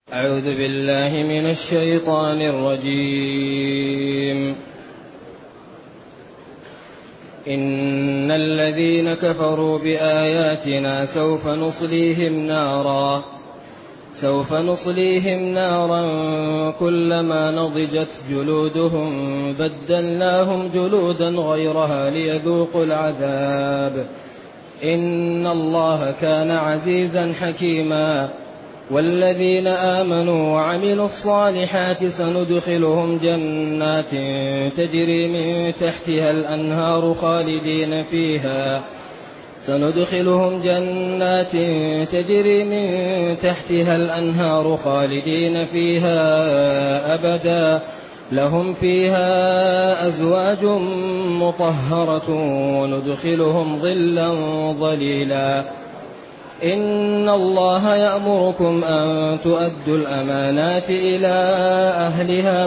أعوذ بالله من الشيطان الرجيم. إن الذين كفروا بآياتنا سوف نصليهم نارا كلما نضجت جلودهم بدلناهم جلودا غيرها ليذوقوا العذاب إن الله كان عزيزا حكيما. والذين آمنوا وعملوا الصالحات سندخلهم جنات تجري من تحتها الأنهار خالدين فيها أبدا لهم فيها أزواج مطهرة وندخلهم ظلا ظليلا. إن الله يأمركم أن تؤدوا الأمانات إلى أهلها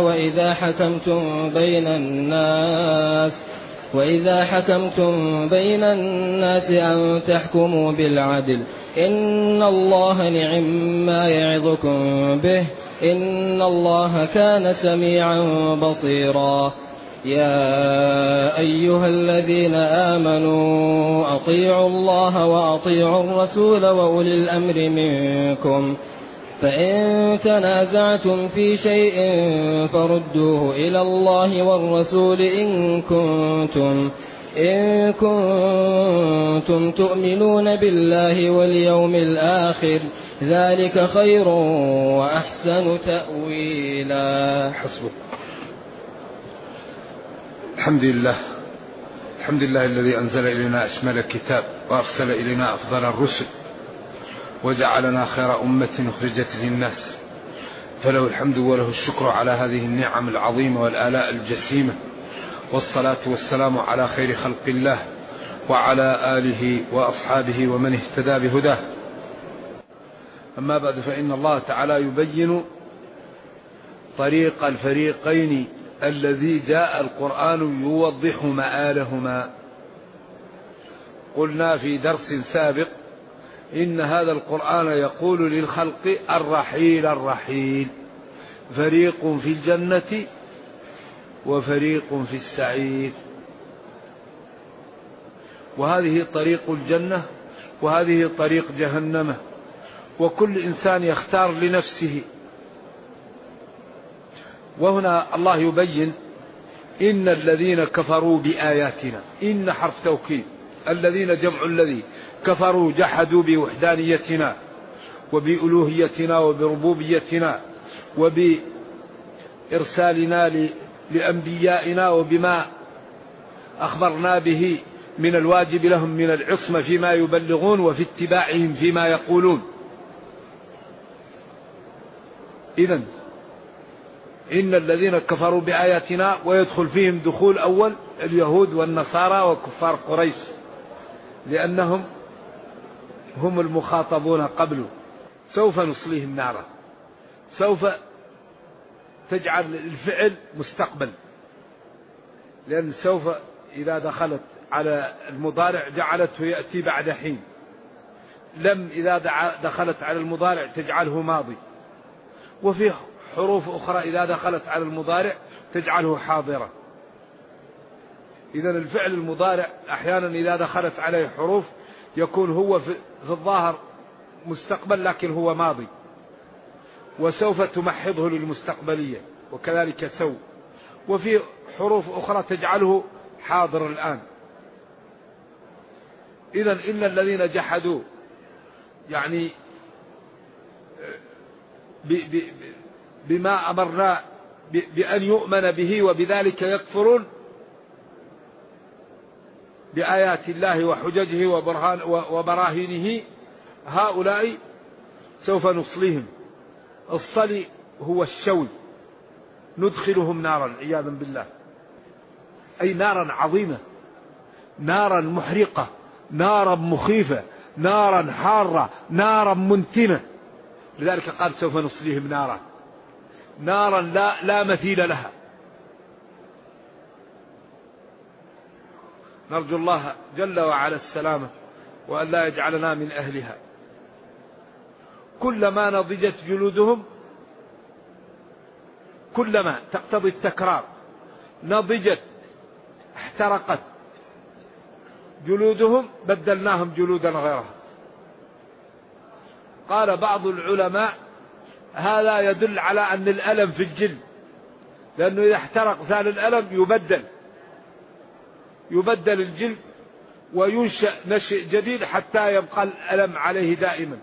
وإذا حكمتم بين الناس أن تحكموا بالعدل إن الله نعم يعظكم به إن الله كان سميعا بصيرا. يا أيها الذين آمنوا أطيعوا الله وأطيعوا الرسول وأولي الأمر منكم فإن تنازعتم في شيء فردوه إلى الله والرسول إن كنتم تؤمنون بالله واليوم الآخر ذلك خير وأحسن تأويلا. حسبك. الحمد لله الذي أنزل إلينا أشمل الكتاب وأرسل إلينا أفضل الرسل وجعلنا خير أمة أخرجت للناس، فله الحمد وله الشكر على هذه النعم العظيمة والآلاء الجسيمة، والصلاة والسلام على خير خلق الله وعلى آله وأصحابه ومن اهتدى بهداه. أما بعد، فإن الله تعالى يبين طريق الفريقين الذي جاء القرآن يوضح مآلهما. قلنا في درس سابق إن هذا القرآن يقول للخلق الرحيل، فريق في الجنة وفريق في السعير، وهذه طريق الجنة وهذه طريق جهنم، وكل إنسان يختار لنفسه. وهنا الله يبين إن الذين كفروا بآياتنا، إن حرف توكيد، الذين جمع الذي كفروا جحدوا بوحدانيتنا وبألوهيتنا وبربوبيتنا وبإرسالنا لأنبيائنا وبما أخبرنا به من الواجب لهم من العصمة فيما يبلغون وفي اتباعهم فيما يقولون. إذن إن الذين كفروا بآياتنا، ويدخل فيهم دخول أول اليهود والنصارى وكفار قريش، لأنهم هم المخاطبون قبله. سوف نصليهم نارا، سوف تجعل الفعل مستقبل، لأن سوف إذا دخلت على المضارع جعلته يأتي بعد حين، لم إذا دخلت على المضارع تجعله ماضي، وفي حروف أخرى إذا دخلت على المضارع تجعله حاضرة. إذا الفعل المضارع أحيانا إذا دخلت عليه حروف يكون هو في الظاهر مستقبل لكن هو ماضي، وسوف تمحضه للمستقبلية، وكذلك سو. وفي حروف أخرى تجعله حاضر الآن. إذا إن الذين جحدوا يعني بما أمرنا بأن يؤمن به وبذلك يكفرون بآيات الله وحججه وبراهينه، هؤلاء سوف نصليهم. الصلي هو الشوي، ندخلهم نارا عياذا بالله، أي نارا عظيمة، نارا محرقة، نارا مخيفة، نارا حارة، نارا منتنة. لذلك قال سوف نصليهم نارا لا مثيل لها. نرجو الله جل وعلا السلامة وأن لا يجعلنا من أهلها. كلما نضجت جلودهم كلما تقتضي التكرار نضجت احترقت جلودهم بدلناهم جلودا غيرها. قال بعض العلماء هذا يدل على أن الألم في الجلد، لأنه إذا احترق زال الألم يبدل الجلد وينشأ نشئ جديد حتى يبقى الألم عليه دائما.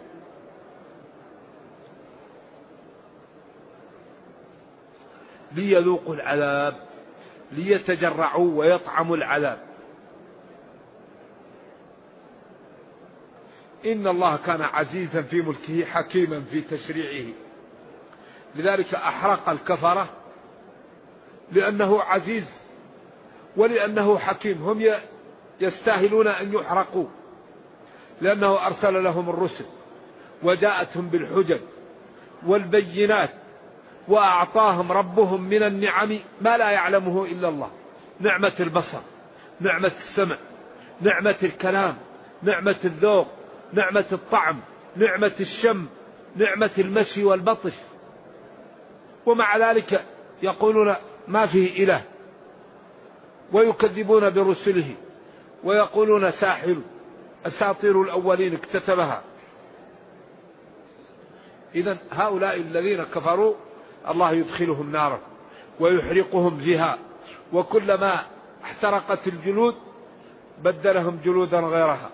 ليذوقوا العذاب ليتجرعوا ويطعموا العذاب. إن الله كان عزيزا في ملكه حكيما في تشريعه. لذلك أحرق الكفرة لأنه عزيز ولأنه حكيم. هم يستاهلون أن يحرقوا لأنه أرسل لهم الرسل وجاءتهم بالحجج والبينات وأعطاهم ربهم من النعم ما لا يعلمه إلا الله. نعمة البصر، نعمة السمع، نعمة الكلام، نعمة الذوق، نعمة الطعم، نعمة الشم، نعمة المشي والبطش. ومع ذلك يقولون ما فيه إله ويكذبون برسله ويقولون ساحر، أساطير الأولين اكتتبها. إذن هؤلاء الذين كفروا الله يدخلهم نارا ويحرقهم فيها، وكلما احترقت الجلود بدلهم جلودا غيرها.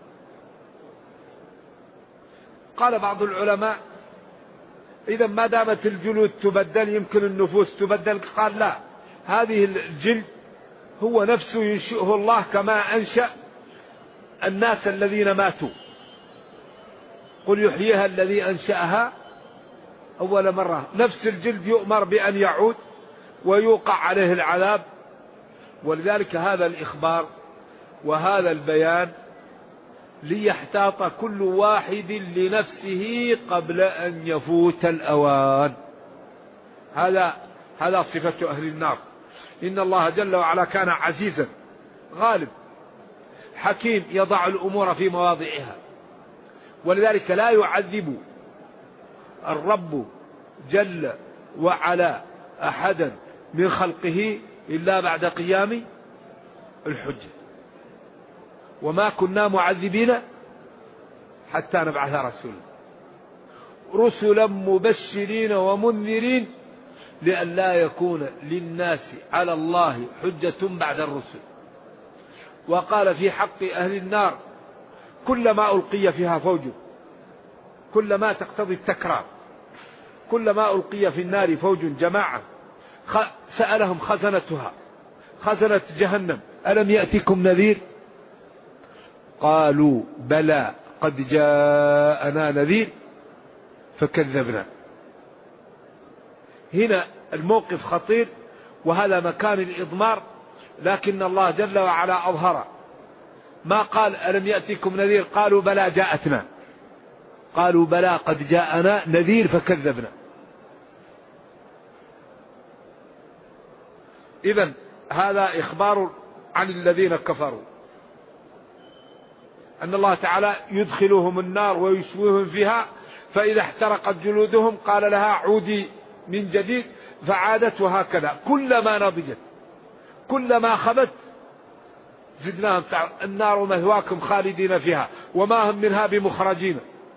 قال بعض العلماء إذا ما دامت الجلود تبدل يمكن النفوس تبدل. قال لا، هذه الجلد هو نفسه ينشئه الله كما أنشأ الناس الذين ماتوا. قل يحييها الذي أنشأها أول مرة. نفس الجلد يؤمر بأن يعود ويوقع عليه العذاب. ولذلك هذا الإخبار وهذا البيان ليحتاط كل واحد لنفسه قبل أن يفوت الأوان. هذا صفة أهل النار. إن الله جل وعلا كان عزيزا غالب حكيم يضع الأمور في مواضعها. ولذلك لا يعذب الرب جل وعلا أحدا من خلقه إلا بعد قيام الحجة. وما كنا معذبين حتى نبعث رسولا رسلا مبشرين ومنذرين لئلا يكون للناس على الله حجة بعد الرسل. وقال في حق أهل النار كلما ألقي فيها فوج، كلما تقتضي التكرار، كلما ألقي في النار فوج جماعة سألهم خزنتها، خزنة جهنم ألم يأتكم نذير؟ قالوا بلى قد جاءنا نذير فكذبنا. هنا الموقف خطير وهذا مكان الإضمار، لكن الله جل وعلا أظهر. ما قال ألم يأتكم نذير؟ قالوا بلى جاءتنا، قالوا بلى قد جاءنا نذير فكذبنا. إذن هذا إخبار عن الذين كفروا أن الله تعالى يدخلهم النار ويشويهم فيها، فإذا احترقت جلودهم قال لها عودي من جديد فعادت. وهكذا كلما نضجت كلما خبت زدناهم. النار مثواكم خالدين فيها وما هم منها بمخرجين.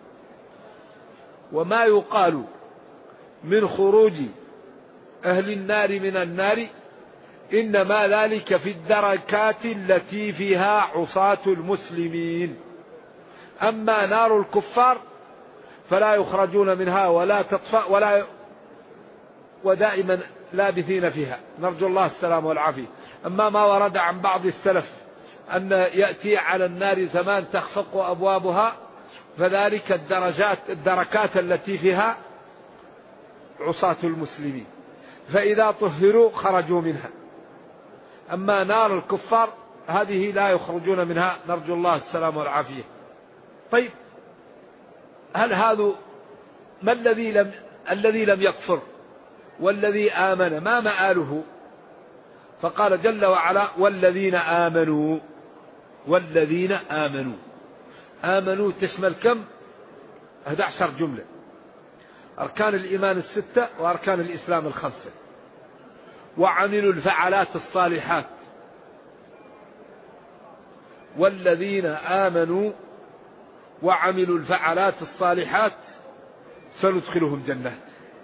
وما يقال من خروج أهل النار من النار إنما ذلك في الدركات التي فيها عصاة المسلمين. أما نار الكفار فلا يخرجون منها ولا تطفأ ودائما لابثين فيها، نرجو الله السلام والعافية. أما ما ورد عن بعض السلف أن يأتي على النار زمان تخفق أبوابها، فذلك الدركات التي فيها عصاة المسلمين، فإذا طهروا خرجوا منها. أما نار الكفار هذه لا يخرجون منها، نرجو الله السلام والعافية. طيب هل هذا ما الذي لم يكفر والذي آمن ما مآله؟ فقال جل وعلا والذين آمنوا. والذين آمنوا تشمل كم؟ 11 جملة. أركان الإيمان 6 وأركان الإسلام 5. وعملوا الفعلات الصالحات. والذين آمنوا وعملوا الفعلات الصالحات سندخلهم جنات.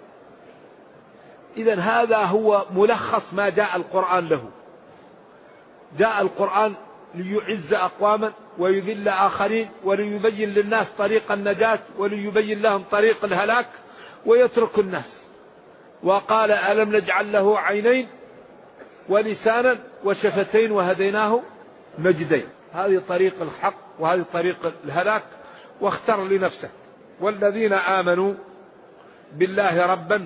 إذن هذا هو ملخص ما جاء القرآن له. جاء القرآن ليعز أقواما ويذل آخرين، وليبين للناس طريق النجاة وليبين لهم طريق الهلاك ويترك الناس. وقال ألم نجعل له عينين ولسانا وشفتين وهديناه نجدين. هذه طريق الحق وهذه طريق الهلاك، واختر لنفسك. والذين آمنوا بالله ربا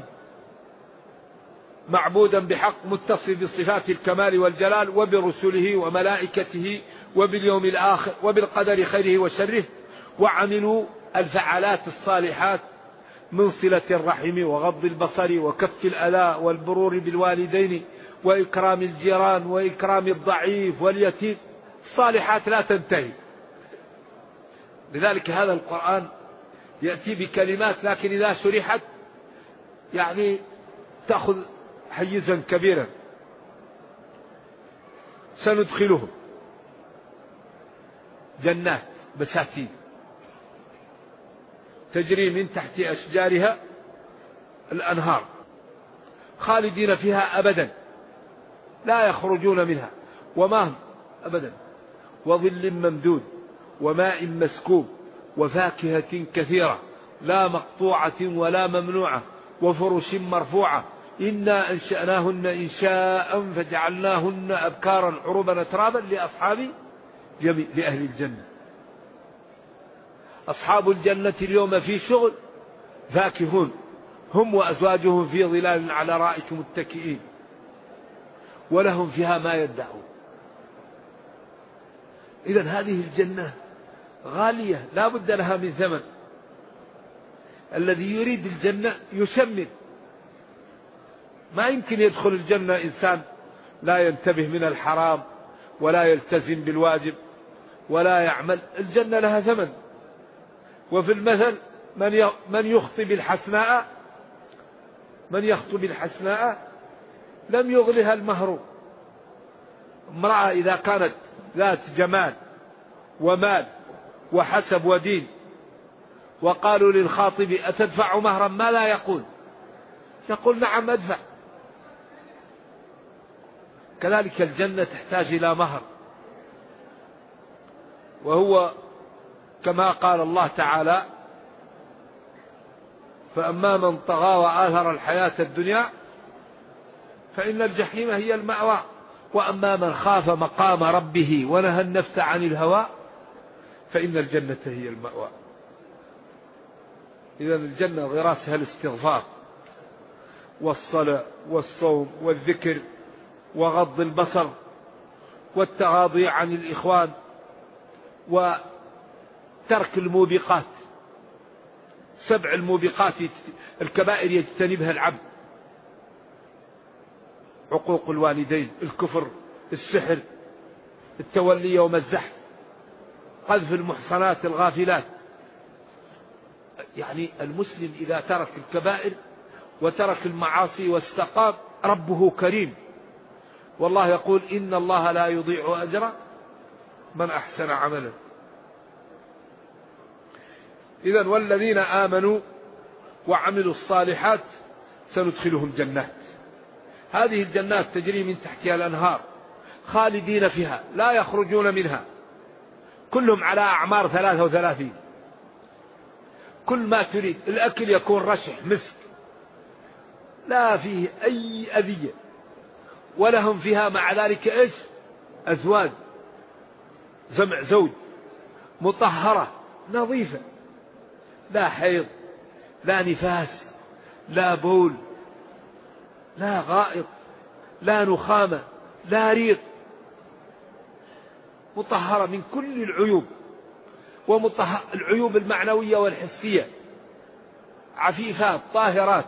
معبودا بحق متصف بصفات الكمال والجلال وبرسله وملائكته وباليوم الآخر وبالقدر خيره وشره، وعملوا الفعلات الصالحات من صلة الرحم وغض البصر وكف الأذى والبرور بالوالدين وإكرام الجيران وإكرام الضعيف واليتيم. الصالحات لا تنتهي. لذلك هذا القرآن يأتي بكلمات لكن إذا شرحت يعني تأخذ حيزا كبيرا. سندخلهم جنات بساتين تجري من تحت أشجارها الأنهار خالدين فيها أبدا لا يخرجون منها وما هم أبدا، وظل ممدود وماء مسكوب وفاكهة كثيرة لا مقطوعة ولا ممنوعة وفرش مرفوعة إنا أنشأناهن إنشاء فجعلناهن أبكارا عربا أترابا لأهل الجنة. أصحاب الجنة اليوم في شغل فاكهون هم وأزواجهم في ظلال على رائك متكئين ولهم فيها ما يدعون. إذن هذه الجنة غالية لا بد لها من ثمن. الذي يريد الجنة يشمل. ما يمكن يدخل الجنة إنسان لا ينتبه من الحرام ولا يلتزم بالواجب ولا يعمل. الجنة لها ثمن. وفي المثل من يخطب الحسناء لم يغلها المهر. امرأة إذا كانت ذات جمال ومال وحسب ودين وقالوا للخاطب أتدفع مهرا ما لا يقول نعم أدفع. كذلك الجنة تحتاج إلى مهر، وهو كما قال الله تعالى فأما من طغى وآثر الحياة الدنيا فإن الجحيم هي المأوى وأما من خاف مقام ربه ونهى النفس عن الهوى فإن الجنة هي المأوى. إذن الجنة غراسها الاستغفار والصلاة والصوم والذكر وغض البصر والتغاضي عن الإخوان وترك الموبقات. 7 الموبقات الكبائر يجتنبها العبد: عقوق الوالدين، الكفر، السحر، التولي يوم الزحف، قذف المحصنات الغافلات. يعني المسلم إذا ترك الكبائر وترك المعاصي واستقام ربه كريم، والله يقول إن الله لا يضيع أجر من أحسن عملا. إذن والذين آمنوا وعملوا الصالحات سندخلهم جنات. هذه الجنات تجري من تحتها الأنهار خالدين فيها لا يخرجون منها، كلهم على أعمار 33. كل ما تريد. الأكل يكون رشح مسك لا فيه أي أذية، ولهم فيها مع ذلك أزواج جمع زوج مطهرة نظيفة لا حيض لا نفاس لا بول لا غائط لا نخامة لا ريق، مطهرة من كل العيوب، العيوب المعنوية والحسية، عفيفات طاهرات.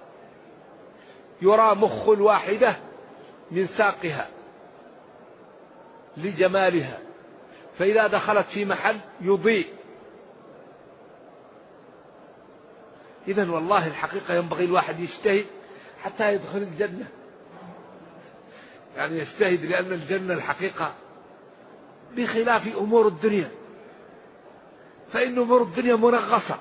يرى مخ الواحدة من ساقها لجمالها، فإذا دخلت في محل يضيء. إذن والله الحقيقة ينبغي الواحد يجتهد حتى يدخل الجنة. يعني يجتهد، لأن الجنة الحقيقة بخلاف أمور الدنيا، فإن أمور الدنيا منغصة،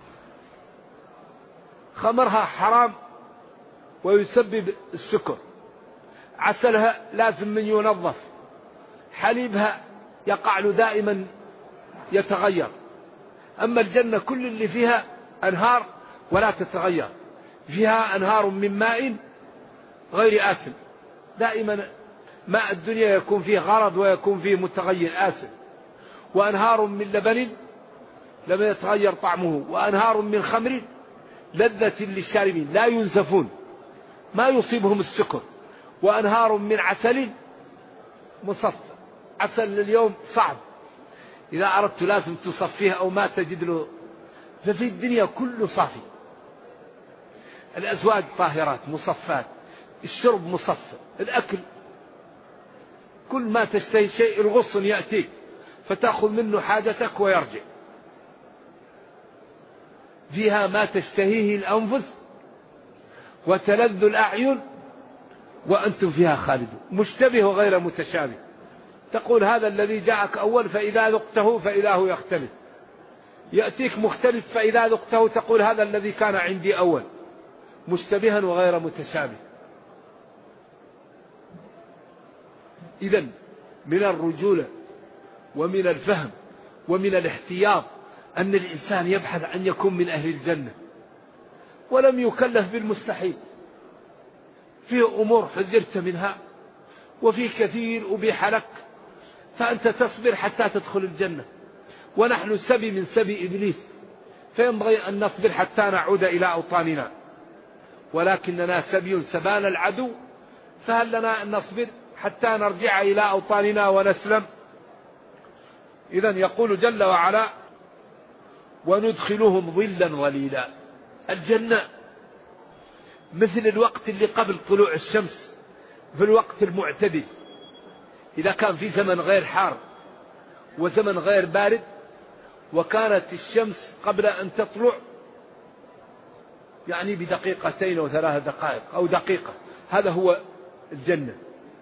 خمرها حرام ويسبب السكر، عسلها لازم من ينظف، حليبها يقع له دائما يتغير. أما الجنة كل اللي فيها أنهار ولا تتغير، فيها أنهار من ماء غير آسن، دائما ماء الدنيا يكون فيه غرض ويكون فيه متغير آسن، وأنهار من لبن لم يتغير طعمه، وأنهار من خمر لذة للشاربين لا ينزفون ما يصيبهم السكر، وأنهار من عسل مصفى. عسل اليوم صعب، إذا أردت لازم تصفيه أو ما تجد له، ففي الدنيا كله صافي، الأزواج طاهرات مصفات، الشرب مصفى، الأكل كل ما تشتهي شيء الغصن يأتيك فتأخذ منه حاجتك ويرجع. فيها ما تشتهيه الأنفس وتلذ الأعين وأنتم فيها خالدون، مشتبه وغير متشابه. تقول هذا الذي جاءك أول فإذا ذقته فإذا هو يختلف، يأتيك مختلف فإذا ذقته تقول هذا الذي كان عندي أول، مشتبها وغير متشابه. إذن من الرجولة ومن الفهم ومن الاحتياط أن الإنسان يبحث أن يكون من أهل الجنة، ولم يكلف بالمستحيل، فيه أمور حذرت منها وفي كثير أبيح لك، فأنت تصبر حتى تدخل الجنة. ونحن سبي من سبي إبليس، فينبغي أن نصبر حتى نعود إلى أوطاننا، ولكننا سبي سبان العدو، فهل لنا أن نصبر حتى نرجع إلى أوطاننا ونسلم؟ إذن يقول جل وعلا وندخلهم ظلا ظليلا. الجنة مثل الوقت اللي قبل طلوع الشمس في الوقت المعتدل، إذا كان في زمن غير حار وزمن غير بارد، وكانت الشمس قبل أن تطلع يعني بدقيقتين أو 3 دقائق أو دقيقة، هذا هو الجنة.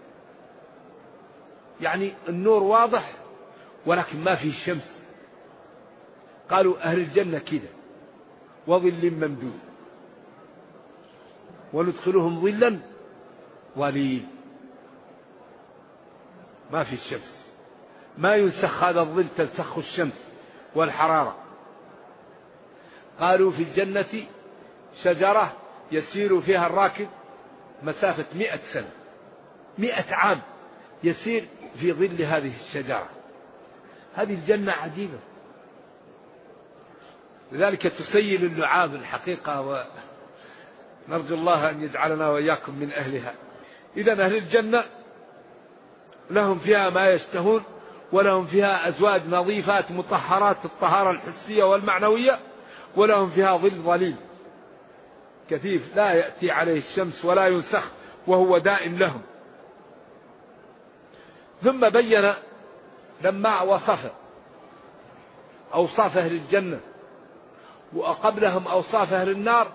يعني النور واضح ولكن ما فيه الشمس. قالوا أهل الجنة كذا وظل ممدود وندخلهم ظلا ظليل، ما في الشمس، ما ينسخ هذا الظل تنسخ الشمس والحرارة. قالوا في الجنة شجرة يسير فيها الراكب مسافة 100 سنة، 100 عام يسير في ظل هذه الشجرة. هذه الجنة عجيبة، لذلك تسيل اللعاب الحقيقة، ونرجو الله أن يجعلنا وإياكم من أهلها. إذن أهل الجنة لهم فيها ما يشتهون، ولهم فيها أزواج نظيفات مطهرات الطهارة الحسية والمعنوية، ولهم فيها ظل ظليل كثيف لا يأتي عليه الشمس ولا ينسخ وهو دائم لهم. ثم بين لما وصف أوصاف أهل الجنة وقبلهم أوصاف أهل النار،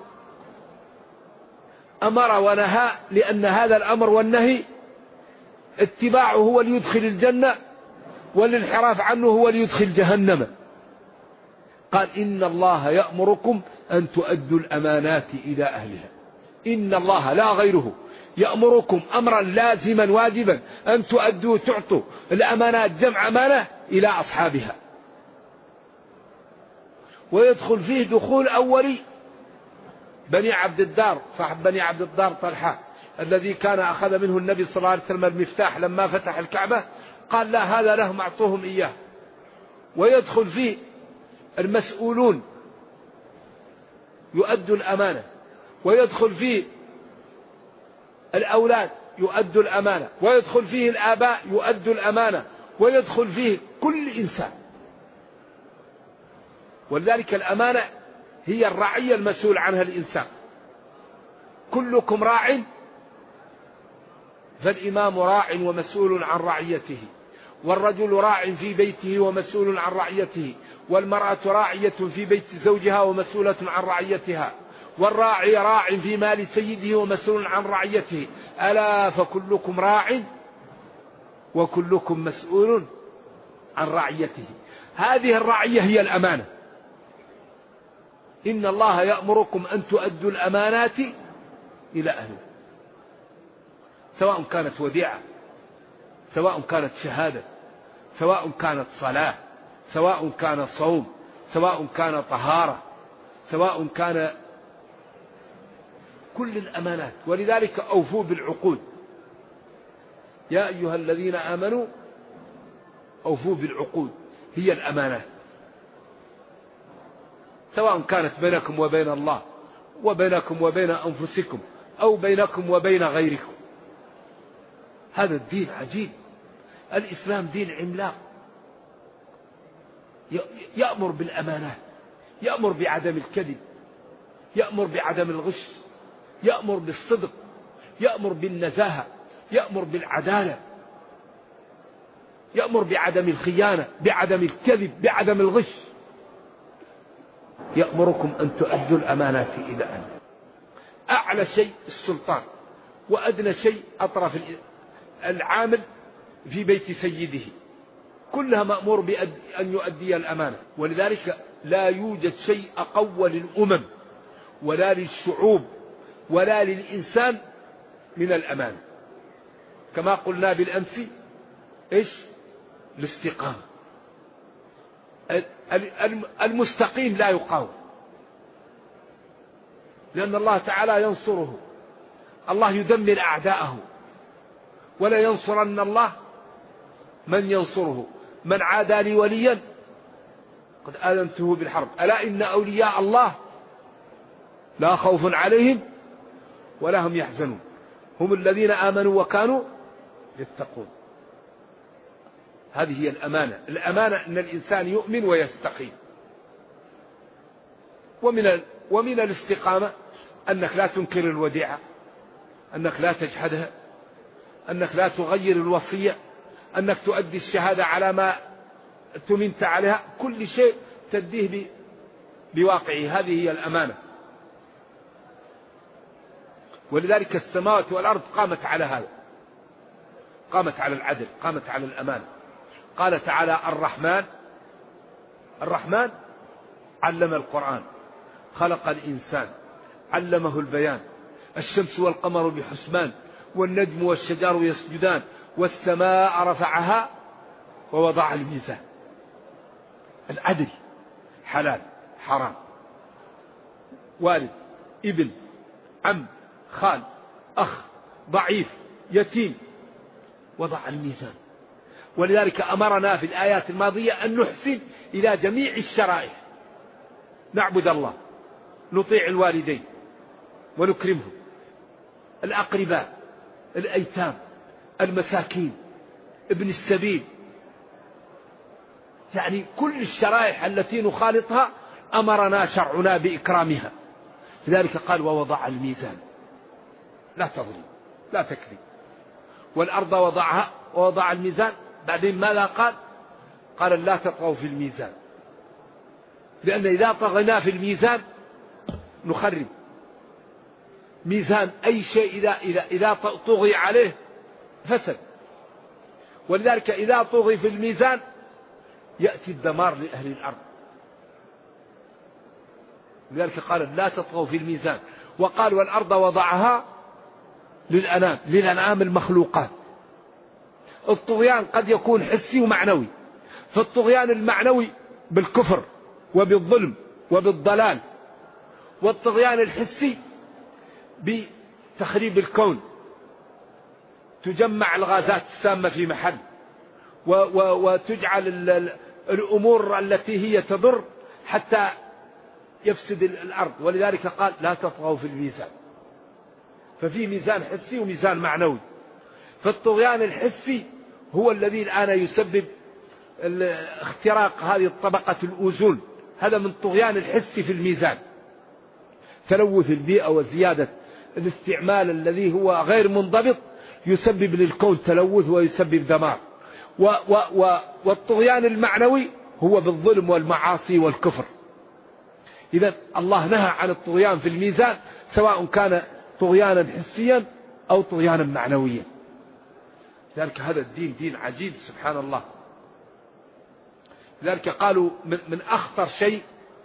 أمر ونهى، لأن هذا الأمر والنهي اتباعه هو ليدخل الجنة، والانحراف عنه هو ليدخل جهنم. قال إن الله يأمركم أن تؤدوا الأمانات إلى أهلها. إن الله لا غيره يأمركم أمرا لازما واجبا أن تؤدوا تعطوا الأمانات، جمع أمانة، إلى أصحابها. ويدخل فيه دخول أولي بني عبد الدار، صاحب بني عبد الدار طلحة الذي كان أخذ منه النبي صلى الله عليه وسلم المفتاح لما فتح الكعبة، قال لا هذا لهم أعطوهم إياه. ويدخل فيه المسؤولون يؤدوا الأمانة، ويدخل فيه الأولاد يؤدوا الأمانة، ويدخل فيه الآباء يؤدوا الأمانة، ويدخل فيه كل إنسان. ولذلك الأمانة هي الرعية المسؤول عنها الإنسان. كلكم راع فالإمام راع ومسؤول عن رعيته، والرجل راع في بيته ومسؤول عن رعيته، والمرأة راعية في بيت زوجها ومسؤولة عن رعيتها، والراعي راع في مال سيده ومسؤول عن رعيته، ألا فكلكم راع وكلكم مسؤول عن رعيته. هذه الرعية هي الأمانة. إن الله يأمركم أن تؤدوا الأمانات إلى أهله، سواء كانت وديعة، سواء كانت شهادة، سواء كانت صلاة، سواء كان صوم، سواء كان طهارة، سواء كان كل الأمانات. ولذلك أوفوا بالعقود، يا أيها الذين آمنوا أوفوا بالعقود، هي الأمانات، سواء كانت بينكم وبين الله وبينكم وبين أنفسكم أو بينكم وبين غيركم. هذا الدين عجيب، الإسلام دين عملاق، يأمر بالأمانات، يأمر بعدم الكذب، يأمر بعدم الغش، يأمر بالصدق، يأمر بالنزاهة، يأمر بالعدالة، يأمر بعدم الخيانة، بعدم الكذب، بعدم الغش. يأمركم أن تؤدوا الأمانات إلى أهلها. أعلى شيء السلطان، وأدنى شيء أطرف العامل في بيت سيده، كلها مأمور بأن يؤدي الأمانة. ولذلك لا يوجد شيء أقوى للأمم ولا للشعوب ولا للإنسان من الأمانة. كما قلنا بالأمس، إيش؟ الاستقامة. المستقيم لا يقاوم، لأن الله تعالى ينصره، الله يدمر أعداءه، ولا ينصرن الله من ينصره. من عادى لي وليا قد آذنته بالحرب، ألا إن أولياء الله لا خوف عليهم ولا هم يحزنون، هم الذين آمنوا وكانوا يتقون. هذه هي الأمانة. الأمانة أن الإنسان يؤمن ويستقيم. ومن الاستقامة أنك لا تنكر الوديعة، أنك لا تجحدها، أنك لا تغير الوصية، أنك تؤدي الشهادة على ما تمنت عليها، كل شيء تديه بواقعه. هذه هي الأمانة. ولذلك السماوات والأرض قامت على هذا، قامت على العدل، قامت على الأمانة. قال تعالى: الرحمن علم القرآن، خلق الإنسان، علمه البيان، الشمس والقمر بحسبان، والنجم والشجر يسجدان، والسماء رفعها ووضع الميزان. العدل، حلال حرام، والد ابن عم خال أخ ضعيف يتيم، وضع الميزان. ولذلك أمرنا في الآيات الماضية أن نحسن إلى جميع الشرائع، نعبد الله، نطيع الوالدين ونكرمهم، الأقرباء، الأيتام، المساكين، ابن السبيل، يعني كل الشرائع التي نخالطها أمرنا شرعنا بإكرامها. لذلك قال: ووضع الميزان، لا تظلم لا تكذب. والأرض وضعها ووضع الميزان. بعدين ماذا قال؟ قال: لا تطغوا في الميزان، لأن إذا طغينا في الميزان نخرب. ميزان أي شيء إذا طغي عليه فسد. ولذلك إذا طغي في الميزان يأتي الدمار لأهل الأرض. لذلك قال: لا تطغوا في الميزان. وقال: والأرض وضعها للأنعام المخلوقات. الطغيان قد يكون حسي ومعنوي، فالطغيان المعنوي بالكفر وبالظلم وبالضلال، والطغيان الحسي بتخريب الكون، تجمع الغازات السامة في محل، وتجعل الأمور التي هي تضر حتى يفسد الأرض. ولذلك قال: لا تطغوا في الميزان. ففي ميزان حسي وميزان معنوي. فالطغيان الحسي هو الذي الآن يسبب اختراق هذه الطبقة الأوزون، هذا من الطغيان الحسي في الميزان. تلوث البيئة وزيادة الاستعمال الذي هو غير منضبط يسبب للكون تلوث ويسبب دمار. والطغيان المعنوي هو بالظلم والمعاصي والكفر. إذا الله نهى عن الطغيان في الميزان، سواء كان طغيانا حسيا أو طغيانا معنويا. لذلك هذا الدين دين عجيب سبحان الله. لذلك قالوا من أخطر شيء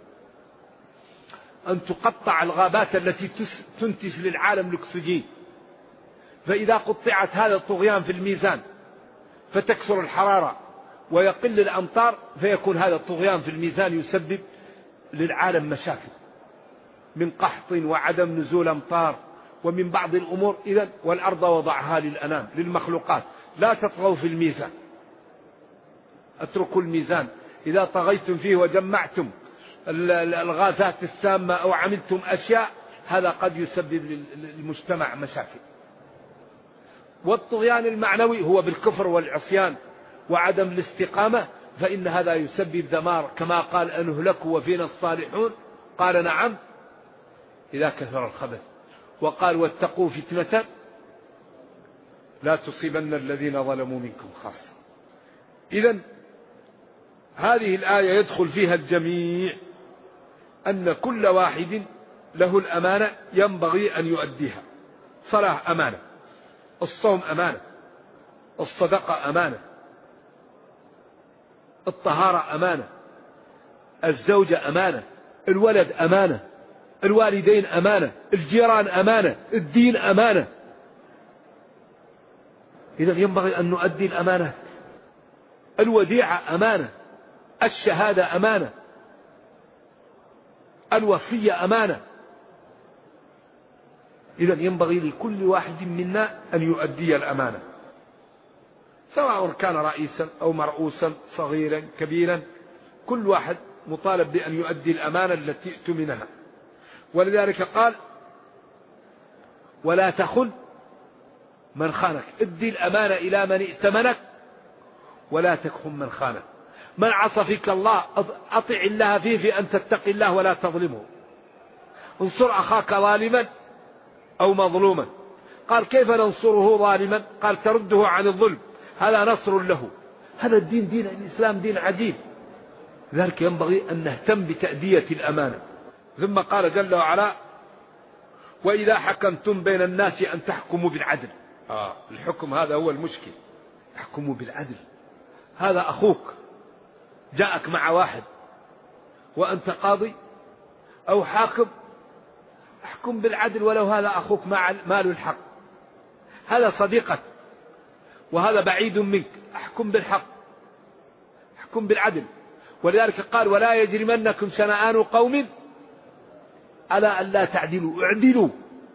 أن تقطع الغابات التي تنتج للعالم الأكسجين، فإذا قطعت هذا الطغيان في الميزان فتكسر الحرارة ويقل الأمطار، فيكون هذا الطغيان في الميزان يسبب للعالم مشاكل من قحط وعدم نزول أمطار ومن بعض الأمور. إذن والأرض وضعها للأنام للمخلوقات، لا تطغوا في الميزان، اتركوا الميزان. إذا طغيتم فيه وجمعتم الغازات السامة أو عملتم أشياء، هذا قد يسبب للمجتمع مشاكل. والطغيان المعنوي هو بالكفر والعصيان وعدم الاستقامة، فإن هذا يسبب دمار، كما قال أنهلكوا وفينا الصالحون، قال نعم إذا كثر الخبث، وقال واتقوا فتنة لا تصيبن الذين ظلموا منكم خاصة. إذن هذه الآية يدخل فيها الجميع، أن كل واحد له الأمانة ينبغي أن يؤديها. صلاة أمانة، الصوم أمانة، الصدقة أمانة، الطهارة أمانة، الزوجة أمانة، الولد أمانة، الوالدين أمانة، الجيران أمانة، الدين أمانة. إذن ينبغي أن نؤدي الأمانة. الوديعة أمانة، الشهادة أمانة، الوصية أمانة. إذن ينبغي لكل واحد منا أن يؤدي الأمانة، سواء كان رئيسا أو مرؤوسا صغيرا كبيرا، كل واحد مطالب بأن يؤدي الأمانة التي اؤتمنها. ولذلك قال ولا تخن من خانك، ادي الأمانة إلى من ائتمنك ولا تخن من خانك. من عصى فيك الله أطع الله فيه في أن تتقي الله ولا تظلمه. انصر أخاك ظالما أو مظلوما. قال كيف ننصره ظالما؟ قال ترده عن الظلم، هذا نصر له. هذا الدين دين الإسلام دين عجيب. لذلك ينبغي أن نهتم بتأدية الأمانة. ثم قال جل وعلا وإذا حكمتم بين الناس أن تحكموا بالعدل. الحكم هذا هو المشكل، احكموا بالعدل. هذا أخوك جاءك مع واحد وأنت قاضي أو حاكم، احكم بالعدل ولو هذا أخوك مال الحق. هذا صديقك وهذا بعيد منك، احكم بالحق، احكم بالعدل. ولذلك قال ولا يجرمنكم شنآن قوم على ألا تعدلوا، اعدلوا.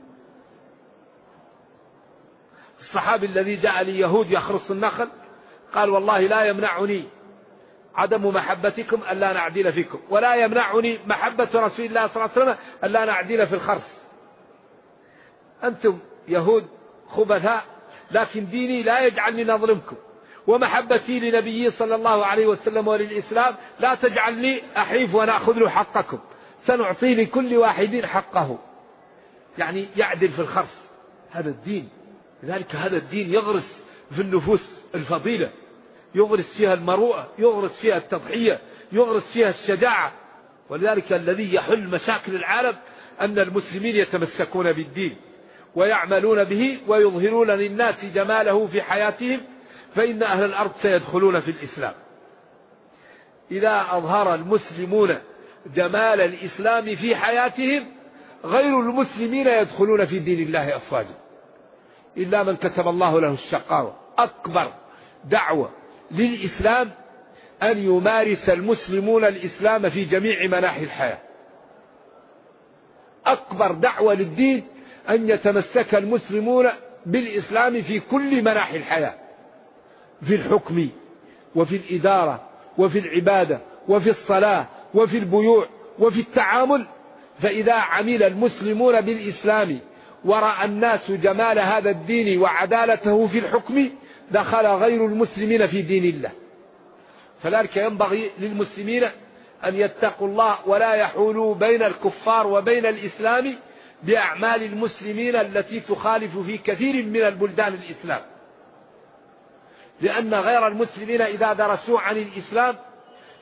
الصحابي الذي جاء ليهود يخرص النخل قال والله لا يمنعني عدم محبتكم ألا نعدل فيكم، ولا يمنعني محبة رسول الله صلى الله عليه وسلم ألا نعدل في الخرص. أنتم يهود خبثاء، لكن ديني لا يجعلني نظلمكم، ومحبتي لنبي صلى الله عليه وسلم وللإسلام لا تجعلني أحيف ونأخذ له حقكم، سنعطي لكل واحد حقه. يعني يعدل في الخرص. هذا الدين. لذلك هذا الدين يغرس في النفوس الفضيلة، يغرس فيها المروءة، يغرس فيها التضحية، يغرس فيها الشجاعة. ولذلك الذي يحل مشاكل العالم أن المسلمين يتمسكون بالدين ويعملون به ويظهرون للناس جماله في حياتهم، فإن أهل الأرض سيدخلون في الإسلام. إذا أظهر المسلمون جمال الإسلام في حياتهم غير المسلمين يدخلون في دين الله أفواجا، إلا من كتب الله له الشقاوة. أكبر دعوة للإسلام أن يمارس المسلمون الإسلام في جميع مناحي الحياة. أكبر دعوة للدين أن يتمسك المسلمون بالإسلام في كل مناحي الحياة، في الحكم وفي الإدارة وفي العبادة وفي الصلاة وفي البيوع وفي التعامل. فإذا عمل المسلمون بالإسلام ورأى الناس جمال هذا الدين وعدالته في الحكم دخل غير المسلمين في دين الله. فذلك ينبغي للمسلمين أن يتقوا الله ولا يحولوا بين الكفار وبين الإسلام بأعمال المسلمين التي تخالف في كثير من البلدان الإسلام، لأن غير المسلمين إذا درسوا عن الإسلام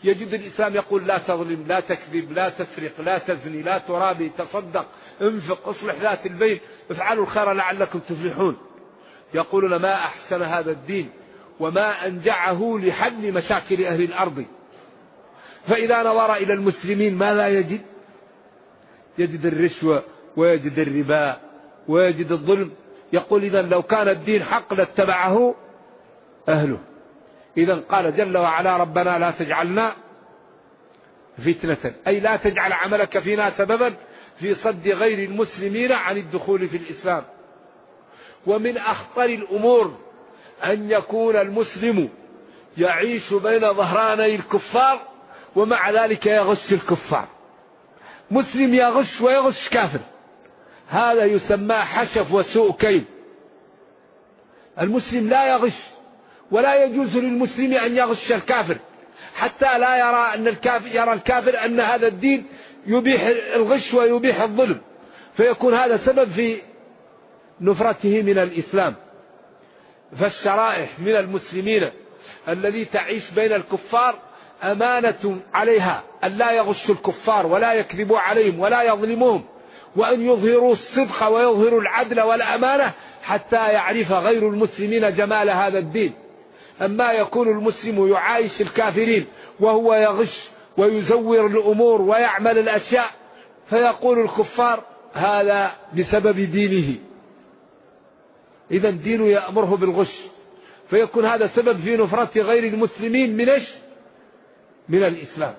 يجد الإسلام يقول لا تظلم، لا تكذب، لا تسرق، لا تزني، لا ترابي، تصدق، انفق، اصلح ذات البين، افعلوا الخير لعلكم تفلحون. يقولون ما أحسن هذا الدين وما أنجعه لحل مشاكل أهل الأرض. فإذا نظر إلى المسلمين ماذا يجد؟ يجد الرشوة ويجد الربا ويجد الظلم. يقول إذن لو كان الدين حق لاتبعه أهله. إذن قال جل وعلا ربنا لا تجعلنا فتنة، أي لا تجعل عملك فينا سببا في صد غير المسلمين عن الدخول في الإسلام. ومن أخطر الأمور أن يكون المسلم يعيش بين ظهراني الكفار ومع ذلك يغش الكفار. مسلم يغش ويغش كافر، هذا يسمى حشف وسوء كيل. المسلم لا يغش، ولا يجوز للمسلم أن يغش الكافر، حتى لا يرى الكافر أن هذا الدين يبيح الغش ويبيح الظلم، فيكون هذا سبب في نفرته من الإسلام. فالشرائح من المسلمين الذي تعيش بين الكفار أمانة عليها أن لا يغشوا الكفار ولا يكذبوا عليهم ولا يظلموهم، وأن يظهروا الصدق ويظهروا العدل والأمانة حتى يعرف غير المسلمين جمال هذا الدين. أما يكون المسلم يعايش الكافرين وهو يغش ويزور الأمور ويعمل الأشياء، فيقول الكفار هذا بسبب دينه، إذا دينه يأمره بالغش، فيكون هذا سبب في نفرة غير المسلمين من الإسلام.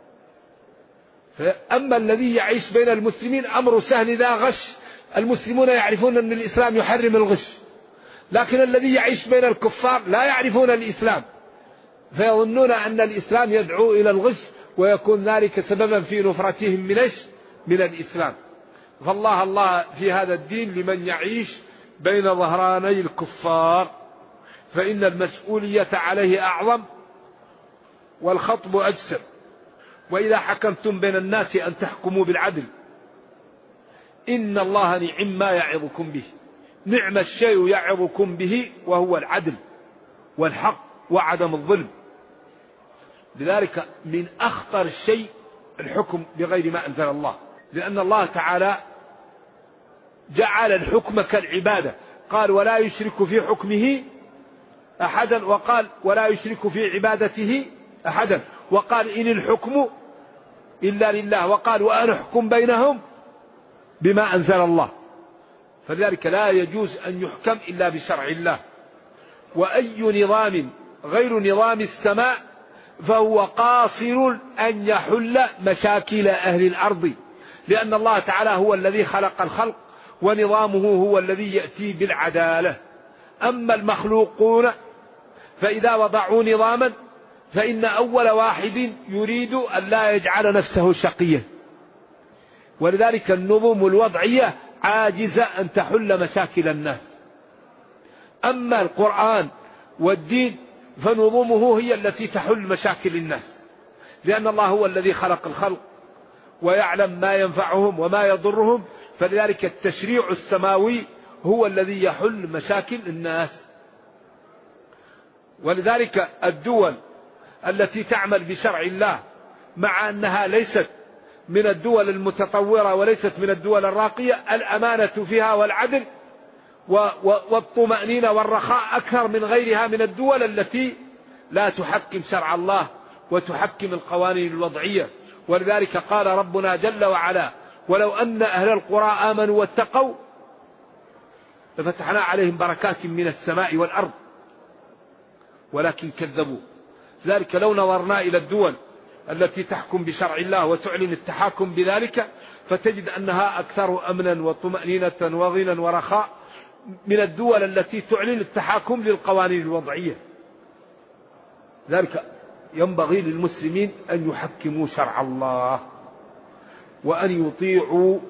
أما الذي يعيش بين المسلمين أمر سهل، إذا غش المسلمون يعرفون أن الإسلام يحرم الغش، لكن الذي يعيش بين الكفار لا يعرفون الإسلام، فيظنون أن الإسلام يدعو إلى الغش، ويكون ذلك سببا في نفرتهم من الإسلام. فالله في هذا الدين لمن يعيش بين ظهراني الكفار، فإن المسؤولية عليه أعظم والخطب أجسر. وإذا حكمتم بين الناس أن تحكموا بالعدل، إن الله نعم ما يعظكم به، نعم الشيء يعظكم به وهو العدل والحق وعدم الظلم. لذلك من أخطر الشيء الحكم بغير ما أنزل الله، لأن الله تعالى جعل الحكم كالعبادة، قال ولا يشرك في حكمه أحدا، وقال ولا يشرك في عبادته أحدا، وقال إن الحكم إلا لله، وقال وأن أحكم بينهم بما أنزل الله. فلذلك لا يجوز أن يحكم إلا بشرع الله، وأي نظام غير نظام السماء فهو قاصر أن يحل مشاكل أهل الأرض، لأن الله تعالى هو الذي خلق الخلق، ونظامه هو الذي يأتي بالعدالة. أما المخلوقون فإذا وضعوا نظاما فإن أول واحد يريد أن لا يجعل نفسه شقيا، ولذلك النظم الوضعية عاجزة أن تحل مشاكل الناس. أما القرآن والدين فنظمه هي التي تحل مشاكل الناس، لأن الله هو الذي خلق الخلق ويعلم ما ينفعهم وما يضرهم، فلذلك التشريع السماوي هو الذي يحل مشاكل الناس. ولذلك الدول التي تعمل بشرع الله مع أنها ليست من الدول المتطورة وليست من الدول الراقية، الأمانة فيها والعدل والطمأنينة والرخاء أكثر من غيرها من الدول التي لا تحكم شرع الله وتحكم القوانين الوضعية. ولذلك قال ربنا جل وعلا ولو أن أهل القرى آمنوا واتقوا لفتحنا عليهم بركات من السماء والأرض ولكن كذبوا. ذلك لو نظرنا إلى الدول التي تحكم بشرع الله وتعلن التحاكم بذلك فتجد أنها أكثر أمنا وطمأنينة وغنى ورخاء من الدول التي تعلن التحاكم للقوانين الوضعية. ذلك ينبغي للمسلمين أن يحكموا شرع الله وأن يطيعوا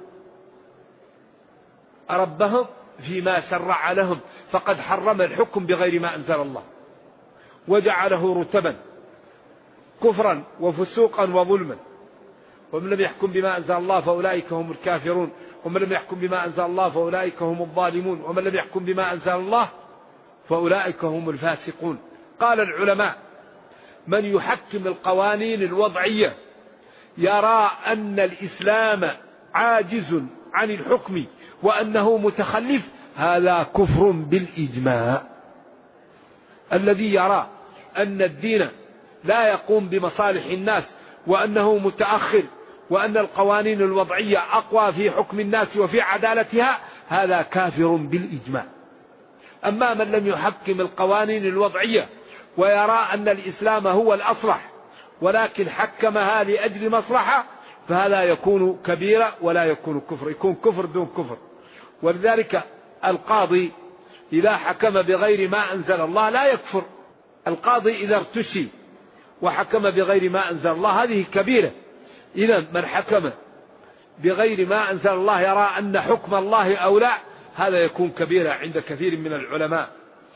ربهم فيما شرع لهم، فقد حرم الحكم بغير ما أنزل الله وجعله رتبا كفرا وفسوقا وظلما. ومن لم يحكم بما أنزل الله فأولئك هم الكافرون، ومن لم يحكم بما أنزل الله فأولئك هم الظالمون، ومن لم يحكم بما أنزل الله فأولئك هم الفاسقون. قال العلماء من يحكم القوانين الوضعية يرى أن الإسلام عاجز عن الحكم وأنه متخلف، هذا كفر بالإجماع. الذي يرى أن الدين لا يقوم بمصالح الناس وأنه متأخر وأن القوانين الوضعية أقوى في حكم الناس وفي عدالتها، هذا كافر بالإجماع. أما من لم يحكم القوانين الوضعية ويرى أن الإسلام هو الأصلح ولكن حكمها لأجل مصلحة، فهذا يكون كبيرة ولا يكون كفر، يكون كفر دون كفر. ولذلك القاضي إذا حكم بغير ما أنزل الله لا يكفر. القاضي إذا ارتشي وحكم بغير ما أنزل الله هذه كبيرة. إذا من حكم بغير ما أنزل الله يرى أن حكم الله أولى، هذا يكون كبيرة عند كثير من العلماء.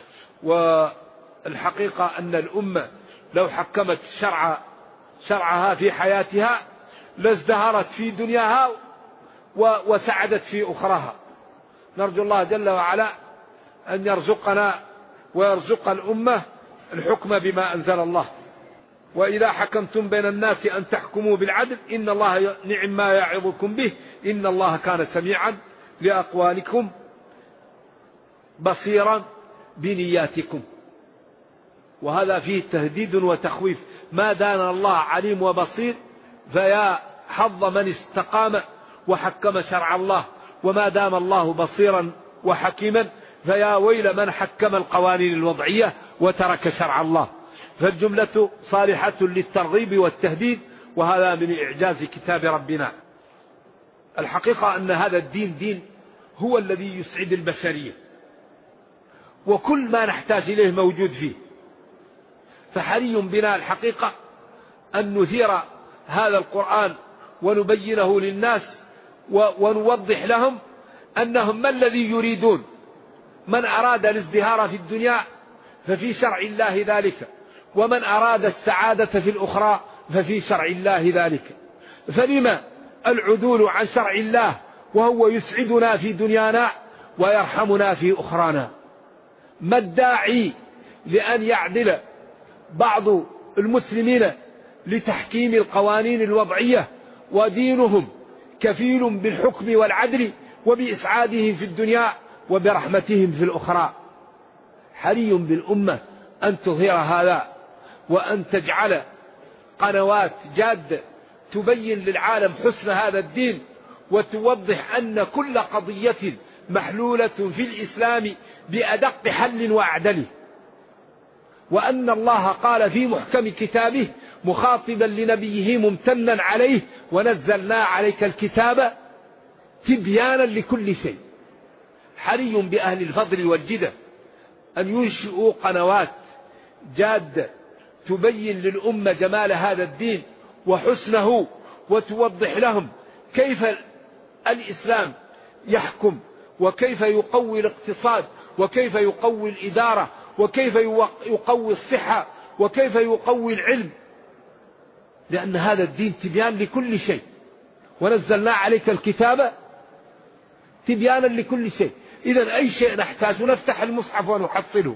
والحقيقة أن الأمة لو حكمت شرعها في حياتها لازدهرت في دنياها وسعدت في أخراها. نرجو الله جل وعلا أن يرزقنا ويرزق الأمة الحكم بما أنزل الله. وإذا حكمتم بين الناس أن تحكموا بالعدل إن الله نعم ما يعظكم به إن الله كان سميعا لأقوالكم بصيرا بنياتكم. وهذا فيه تهديد وتخويف. ما دان الله عليم وبصير فيا حظ من استقام وحكم شرع الله، وما دام الله بصيرا وحكيما فيا ويل من حكم القوانين الوضعية وترك شرع الله. فالجملة صالحة للترغيب والتهديد، وهذا من إعجاز كتاب ربنا. الحقيقة أن هذا الدين دين هو الذي يسعد البشرية، وكل ما نحتاج إليه موجود فيه. فحري بنا الحقيقة أن نثير هذا القرآن ونبينه للناس ونوضح لهم أنهم ما الذي يريدون. من أراد الازدهار في الدنيا ففي شرع الله ذلك، ومن أراد السعادة في الأخرى ففي شرع الله ذلك. فلما العدول عن شرع الله وهو يسعدنا في دنيانا ويرحمنا في أخرانا؟ ما الداعي لأن يعدل بعض المسلمين لتحكيم القوانين الوضعية ودينهم كفيل بالحكم والعدل وبإسعادهم في الدنيا وبرحمتهم في الأخرى؟ حري بالأمة أن تظهر هذا، وأن تجعل قنوات جادة تبين للعالم حسن هذا الدين، وتوضح أن كل قضية محلولة في الإسلام بأدق حل وأعدله، وأن الله قال في محكم كتابه مخاطبا لنبيه ممتنا عليه ونزلنا عليك الكتاب تبيانا لكل شيء. حري بأهل الفضل والجدة أن ينشئوا قنوات جادة تبين للأمة جمال هذا الدين وحسنه، وتوضح لهم كيف الإسلام يحكم، وكيف يقوي الاقتصاد، وكيف يقوي الإدارة، وكيف يقوي الصحة، وكيف يقوي العلم، لأن هذا الدين تبيان لكل شيء. ونزلنا عليك الكتاب تبيانا لكل شيء. إذا أي شيء نحتاج نفتح المصحف ونحصله.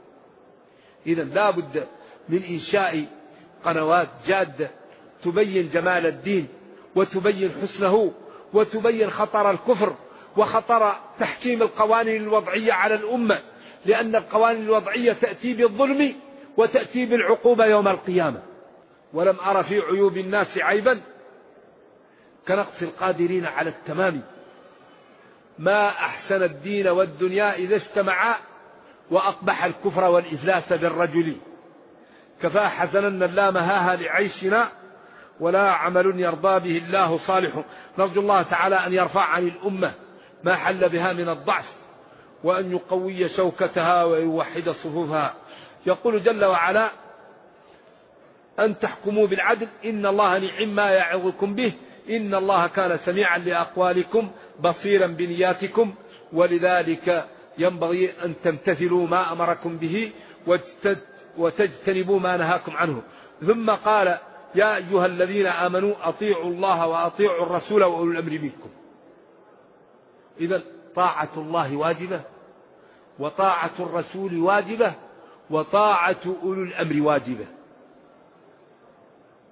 إذا لا بد من إنشاء قنوات جادة تبين جمال الدين وتبين حسنه وتبين خطر الكفر وخطر تحكيم القوانين الوضعية على الأمة، لأن القوانين الوضعية تأتي بالظلم وتأتي بالعقوبة يوم القيامة. ولم أرى في عيوب الناس عيبا كنقص القادرين على التمام. ما أحسن الدين والدنيا إذا اجتمعا وأقبح الكفر والإفلاس بالرجل. كفى حزنا لا مهاها لعيشنا ولا عمل يرضى به الله صالح. نرجو الله تعالى أن يرفع عن الأمة ما حل بها من الضعف، وأن يقوي شوكتها ويوحد صفوفها. يقول جل وعلا أن تحكموا بالعدل إن الله نعم ما يعظكم به إن الله كان سميعا لأقوالكم بصيرا بنياتكم. ولذلك ينبغي أن تمتثلوا ما أمركم به وتجتنبوا ما نهاكم عنه. ثم قال يا أيها الذين آمنوا أطيعوا الله وأطيعوا الرسول وأولي الأمر منكم. إذن طاعة الله واجبة، وطاعة الرسول واجبة، وطاعة أولي الأمر واجبة.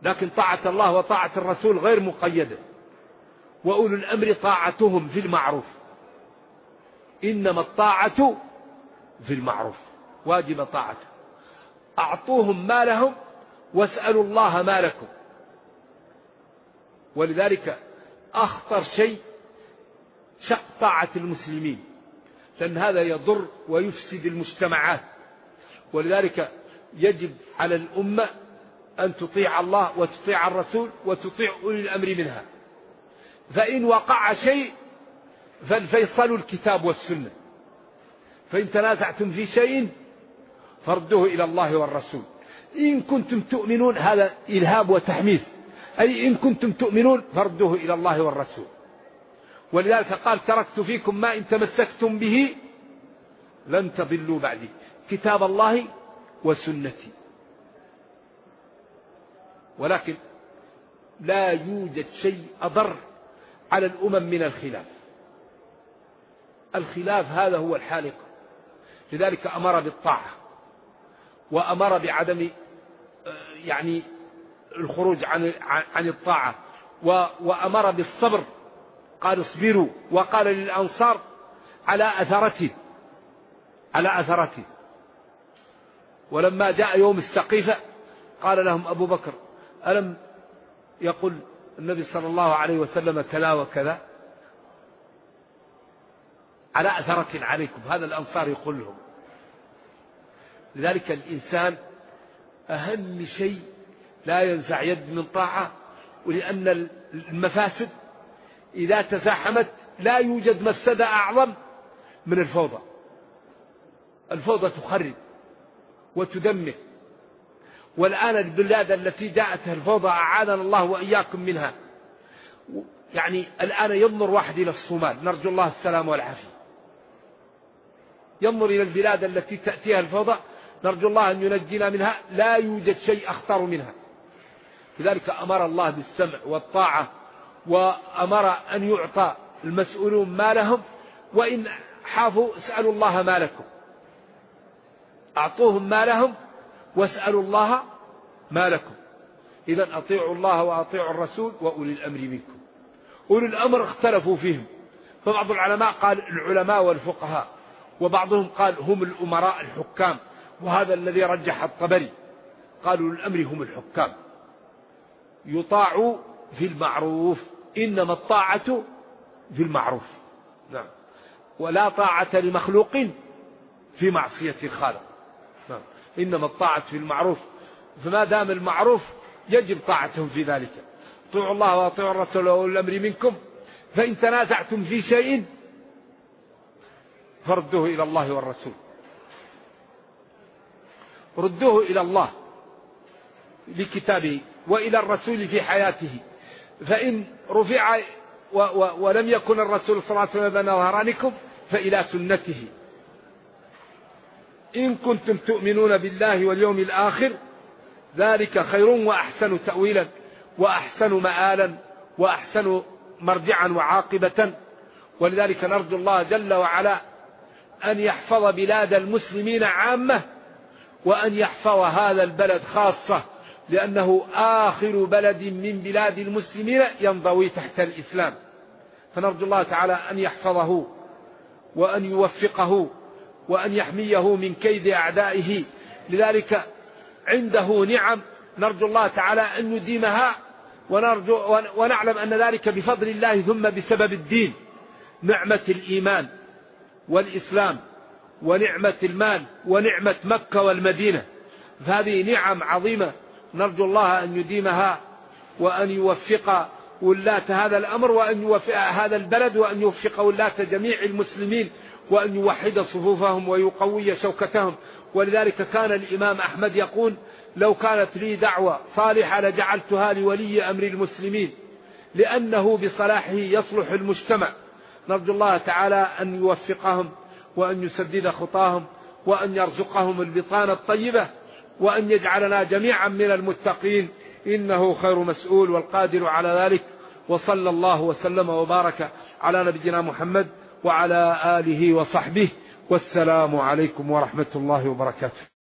لكن طاعة الله وطاعة الرسول غير مقيدة. وأولو الأمر طاعتهم في المعروف، إنما الطاعة في المعروف، واجب طاعته. أعطوهم ما لهم واسألوا الله ما لكم. ولذلك أخطر شيء شق طاعة المسلمين، لأن هذا يضر ويفسد المجتمعات. ولذلك يجب على الأمة أن تطيع الله وتطيع الرسول وتطيع أولي الأمر منها. فإن وقع شيء فالفيصل الكتاب والسنة، فإن تنازعتم في شيء فردوه إلى الله والرسول إن كنتم تؤمنون. هذا إلهاب وتحميس، أي إن كنتم تؤمنون فردوه إلى الله والرسول. ولذلك قال تركت فيكم ما إن تمسكتم به لن تضلوا بعدي، كتاب الله وسنتي. ولكن لا يوجد شيء أضر على الأمم من الخلاف. الخلاف هذا هو الحالق. لذلك أمر بالطاعة وأمر بعدم يعني الخروج عن الطاعة، وأمر بالصبر، قال اصبروا، وقال للأنصار على أثرته. ولما جاء يوم السقيفة قال لهم أبو بكر ألم يقل النبي صلى الله عليه وسلم كذا وكذا؟ على أثرة عليكم، هذا الأنصار يقول لهم. لذلك الإنسان أهم شيء لا ينزع يد من طاعة، ولأن المفاسد إذا تزاحمت لا يوجد مفسدة أعظم من الفوضى. الفوضى تخرب وتدمر. والآن البلاد التي جاءتها الفوضى أعاذنا الله وإياكم منها. يعني الآن ينظر واحد إلى الصومال، نرجو الله السلام والعافية، ينظر إلى البلاد التي تأتيها الفوضى، نرجو الله أن ينجينا منها. لا يوجد شيء أخطر منها. لذلك أمر الله بالسمع والطاعة، وأمر أن يعطى المسؤولون ما لهم، وإن حافوا اسألوا الله ما لكم. أعطوهم ما لهم واسألوا الله ما لكم. إذن أطيعوا الله وأطيعوا الرسول وأولي الأمر منكم. أولي الأمر اختلفوا فيهم، فبعض العلماء قال العلماء والفقهاء، وبعضهم قال هم الأمراء الحكام، وهذا الذي رجح الطبري، قالوا الأمر هم الحكام، يطاعوا في المعروف، إنما الطاعة في المعروف. نعم. ولا طاعة لمخلوق في معصية الخالق. نعم. إنما الطاعة في المعروف، فما دام المعروف يجب طاعتهم في ذلك. طيعوا الله وأطيعوا الرسول وأولي الأمر منكم، فإن تنازعتم في شيء فردوه إلى الله والرسول. ردوه إلى الله لكتابه وإلى الرسول في حياته. فإن رفع ولم يكن الرسول صلى الله عليه وسلم بين ظهرانكم فإلى سنته. إن كنتم تؤمنون بالله واليوم الآخر ذلك خير وأحسن تأويلا وأحسن مآلا وأحسن مرجعا وعاقبة. ولذلك نرجو الله جل وعلا أن يحفظ بلاد المسلمين عامة، وأن يحفظ هذا البلد خاصة، لأنه آخر بلد من بلاد المسلمين ينضوي تحت الإسلام. فنرجو الله تعالى أن يحفظه وأن يوفقه وأن يحميه من كيد أعدائه. لذلك عنده نعم نرجو الله تعالى أن يديمها، ونعلم أن ذلك بفضل الله ثم بسبب الدين، نعمة الإيمان والإسلام ونعمة المال ونعمة مكة والمدينة. فهذه نعم عظيمة نرجو الله أن يديمها، وأن يوفق ولاة هذا الأمر، وأن يوفق هذا البلد، وأن يوفق ولاة جميع المسلمين، وأن يوحد صفوفهم ويقوي شوكتهم. ولذلك كان الإمام أحمد يقول لو كانت لي دعوة صالحة لجعلتها لولي أمر المسلمين، لأنه بصلاحه يصلح المجتمع. نرجو الله تعالى أن يوفقهم وأن يسدد خطاهم وأن يرزقهم البطانة الطيبة، وأن يجعلنا جميعا من المتقين، إنه خير مسؤول والقادر على ذلك. وصلى الله وسلم وبارك على نبينا محمد وعلى آله وصحبه، والسلام عليكم ورحمة الله وبركاته.